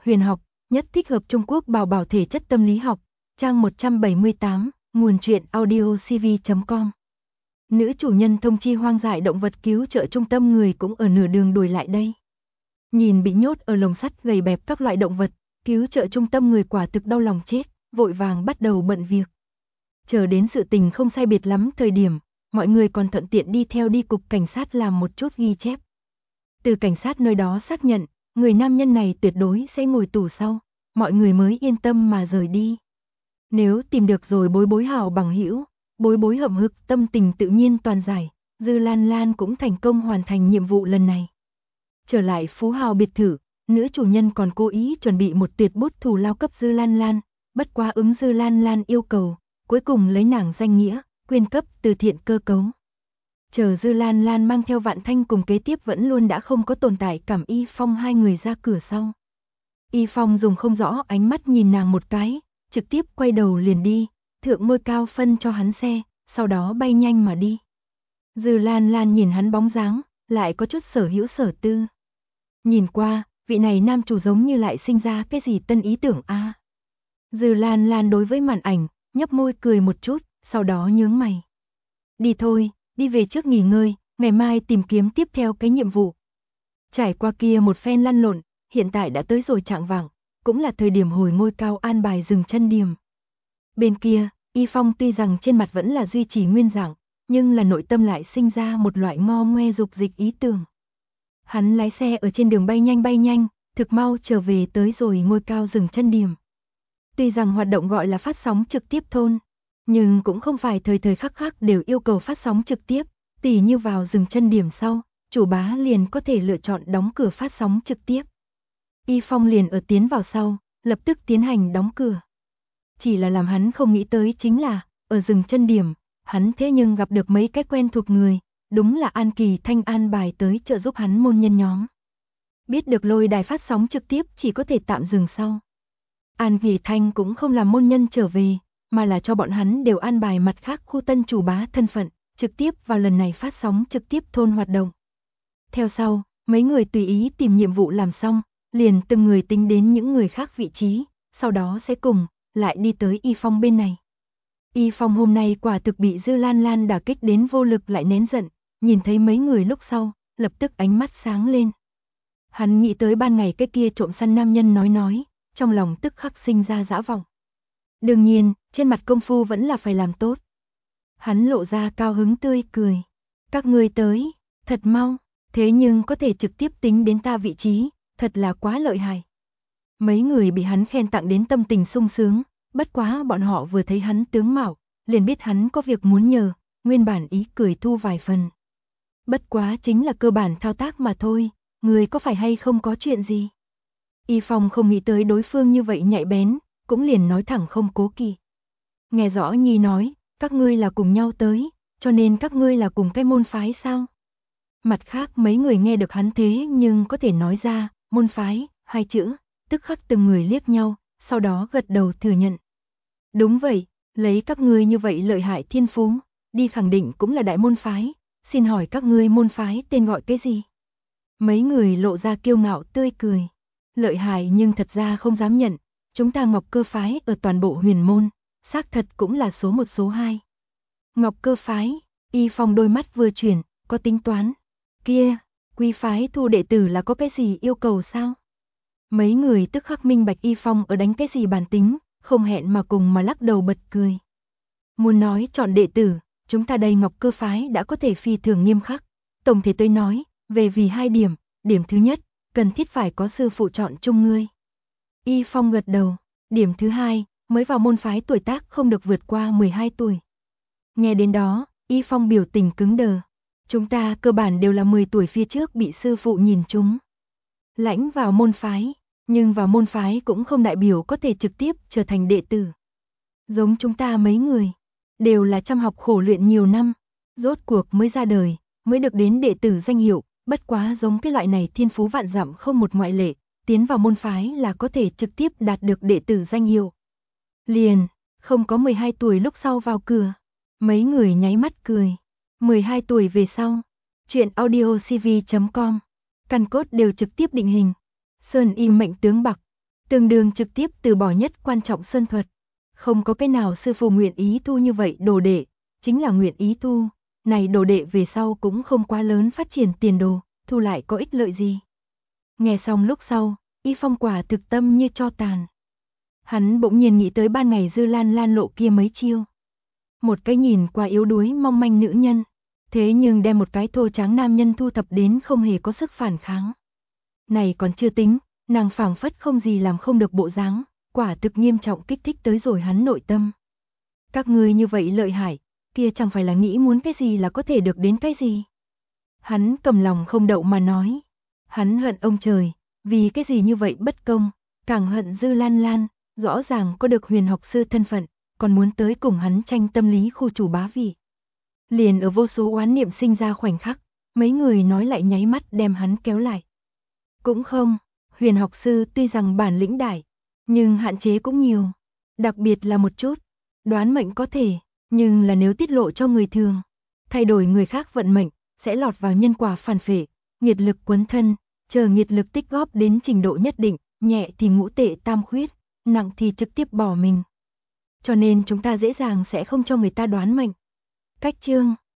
huyền học, nhất thích hợp Trung Quốc bảo bảo thể chất tâm lý học, trang 178, nguồn truyện audiocv.com. Nữ chủ nhân thông chi hoang dại động vật cứu trợ trung tâm người cũng ở nửa đường đuổi lại đây. Nhìn bị nhốt ở lồng sắt gầy bẹp các loại động vật, cứu trợ trung tâm người quả thực đau lòng chết, vội vàng bắt đầu bận việc. Chờ đến sự tình không sai biệt lắm thời điểm, mọi người còn thuận tiện đi theo đi cục cảnh sát làm một chút ghi chép. Từ cảnh sát nơi đó xác nhận, người nam nhân này tuyệt đối sẽ ngồi tù sau, mọi người mới yên tâm mà rời đi. Nếu tìm được rồi Bối Bối hảo bằng hữu, Bối Bối hậm hực tâm tình tự nhiên toàn giải, Dư Lan Lan cũng thành công hoàn thành nhiệm vụ lần này. Trở lại Phú Hào biệt thự, nữ chủ nhân còn cố ý chuẩn bị một tuyệt bút thù lao cấp Dư Lan Lan, bất quá ứng Dư Lan Lan yêu cầu, cuối cùng lấy nàng danh nghĩa, quyên cấp từ thiện cơ cấu. Chờ Dư Lan Lan mang theo Vạn Thanh cùng kế tiếp vẫn luôn đã không có tồn tại cảm Y Phong hai người ra cửa sau. Y Phong dùng không rõ ánh mắt nhìn nàng một cái, trực tiếp quay đầu liền đi, thượng ngôi cao phân cho hắn xe, sau đó bay nhanh mà đi. Dư Lan Lan nhìn hắn bóng dáng, lại có chút sở hữu sở tư. Nhìn qua, vị này nam chủ giống như lại sinh ra cái gì tân ý tưởng a. Dư Lan Lan đối với màn ảnh, nhấp môi cười một chút, sau đó nhướng mày. Đi thôi, đi về trước nghỉ ngơi, ngày mai tìm kiếm tiếp theo cái nhiệm vụ. Trải qua kia một phen lăn lộn, hiện tại đã tới rồi chạng vạng, cũng là thời điểm hồi ngôi cao an bài dừng chân điểm. Bên kia, Y Phong tuy rằng trên mặt vẫn là duy trì nguyên dạng, nhưng là nội tâm lại sinh ra một loại ngo ngoe dục dịch ý tưởng. Hắn lái xe ở trên đường bay nhanh, thực mau trở về tới rồi ngôi cao dừng chân điểm. Tuy rằng hoạt động gọi là phát sóng trực tiếp thôn, nhưng cũng không phải thời thời khắc khắc đều yêu cầu phát sóng trực tiếp, tỉ như vào dừng chân điểm sau, chủ bá liền có thể lựa chọn đóng cửa phát sóng trực tiếp. Y Phong liền ở tiến vào sau, lập tức tiến hành đóng cửa. Chỉ là làm hắn không nghĩ tới chính là, ở dừng chân điểm, hắn thế nhưng gặp được mấy cái quen thuộc người, đúng là An Kỳ Thanh an bài tới trợ giúp hắn môn nhân nhóm. Biết được lôi đài phát sóng trực tiếp chỉ có thể tạm dừng sau. An Kỳ Thanh cũng không làm môn nhân trở về, mà là cho bọn hắn đều an bài mặt khác khu tân chủ bá thân phận, trực tiếp vào lần này phát sóng trực tiếp thôn hoạt động. Theo sau, mấy người tùy ý tìm nhiệm vụ làm xong, liền từng người tính đến những người khác vị trí, sau đó sẽ cùng, lại đi tới Y Phong bên này. Y Phong hôm nay quả thực bị Dư Lan Lan đả kích đến vô lực lại nén giận, nhìn thấy mấy người lúc sau, lập tức ánh mắt sáng lên. Hắn nghĩ tới ban ngày cái kia trộm săn nam nhân nói, trong lòng tức khắc sinh ra dã vọng. Đương nhiên, trên mặt công phu vẫn là phải làm tốt. Hắn lộ ra cao hứng tươi cười. Các ngươi tới, thật mau, thế nhưng có thể trực tiếp tính đến ta vị trí, thật là quá lợi hại. Mấy người bị hắn khen tặng đến tâm tình sung sướng, bất quá bọn họ vừa thấy hắn tướng mạo, liền biết hắn có việc muốn nhờ, nguyên bản ý cười thu vài phần. Bất quá chính là cơ bản thao tác mà thôi, người có phải hay không có chuyện gì? Y Phong không nghĩ tới đối phương như vậy nhạy bén, cũng liền nói thẳng không cố kỵ. Nghe rõ Nhi nói, các ngươi là cùng nhau tới, cho nên các ngươi là cùng cái môn phái sao? Mặt khác mấy người nghe được hắn thế nhưng có thể nói ra, môn phái, hai chữ, tức khắc từng người liếc nhau, sau đó gật đầu thừa nhận. Đúng vậy, lấy các ngươi như vậy lợi hại thiên phú, đi khẳng định cũng là đại môn phái, xin hỏi các ngươi môn phái tên gọi cái gì? Mấy người lộ ra kiêu ngạo tươi cười. Lợi hại nhưng thật ra không dám nhận, chúng ta Ngọc Cơ phái ở toàn bộ huyền môn, xác thật cũng là số 1 số 2. Ngọc Cơ phái, Y Phong đôi mắt vừa chuyển, có tính toán. Kia, quý phái thu đệ tử là có cái gì yêu cầu sao? Mấy người tức khắc minh bạch Y Phong ở đánh cái gì bản tính, không hẹn mà cùng mà lắc đầu bật cười. Muốn nói chọn đệ tử, chúng ta đây Ngọc Cơ phái đã có thể phi thường nghiêm khắc. Tổng thể tôi nói, về vì 2 điểm, điểm thứ nhất, cần thiết phải có sư phụ chọn chung ngươi. Y Phong gật đầu, điểm thứ hai, mới vào môn phái tuổi tác không được vượt qua 12 tuổi. Nghe đến đó, Y Phong biểu tình cứng đờ. Chúng ta cơ bản đều là 10 tuổi phía trước bị sư phụ nhìn chúng. Lãnh vào môn phái, nhưng vào môn phái cũng không đại biểu có thể trực tiếp trở thành đệ tử. Giống chúng ta mấy người, đều là chăm học khổ luyện nhiều năm, rốt cuộc mới ra đời, mới được đến đệ tử danh hiệu, bất quá giống cái loại này thiên phú vạn dặm không một ngoại lệ, tiến vào môn phái là có thể trực tiếp đạt được đệ tử danh hiệu. Liền, không có 12 tuổi lúc sau vào cửa. Mấy người nháy mắt cười. 12 tuổi về sau. Chuyện audiocv.com. Căn cốt đều trực tiếp định hình. Sơn y mệnh tướng bạc. tương đương trực tiếp từ bỏ nhất quan trọng sơn thuật. Không có cái nào sư phụ nguyện ý thu như vậy đồ đệ, chính là nguyện ý thu, này đồ đệ về sau cũng không quá lớn phát triển tiền đồ, thu lại có ích lợi gì. Nghe xong lúc sau, Y Phong quả thực tâm như tro tàn. Hắn bỗng nhiên nghĩ tới ban ngày Dư Lan Lan lộ kia mấy chiêu. Một cái nhìn qua yếu đuối mong manh nữ nhân, thế nhưng đem một cái thô tráng nam nhân thu thập đến không hề có sức phản kháng. Này còn chưa tính, nàng phảng phất không gì làm không được bộ dáng, quả thực nghiêm trọng kích thích tới rồi hắn nội tâm. Các ngươi như vậy lợi hại, kia chẳng phải là nghĩ muốn cái gì là có thể được đến cái gì. Hắn cầm lòng không đậu mà nói. Hắn hận ông trời, vì cái gì như vậy bất công, càng hận Dư Lan Lan, rõ ràng có được huyền học sư thân phận, còn muốn tới cùng hắn tranh tâm lý khu chủ bá vị. Liền ở vô số oán niệm sinh ra khoảnh khắc, mấy người nói lại nháy mắt đem hắn kéo lại. Cũng không, huyền học sư tuy rằng bản lĩnh đại, nhưng hạn chế cũng nhiều, đặc biệt là một chút, đoán mệnh có thể, nhưng là nếu tiết lộ cho người thường, thay đổi người khác vận mệnh, sẽ lọt vào nhân quả phản phệ, nghiệt lực quấn thân, chờ nghiệt lực tích góp đến trình độ nhất định, nhẹ thì ngũ tệ tam khuyết, nặng thì trực tiếp bỏ mình. Cho nên chúng ta dễ dàng sẽ không cho người ta đoán mệnh. Cách chương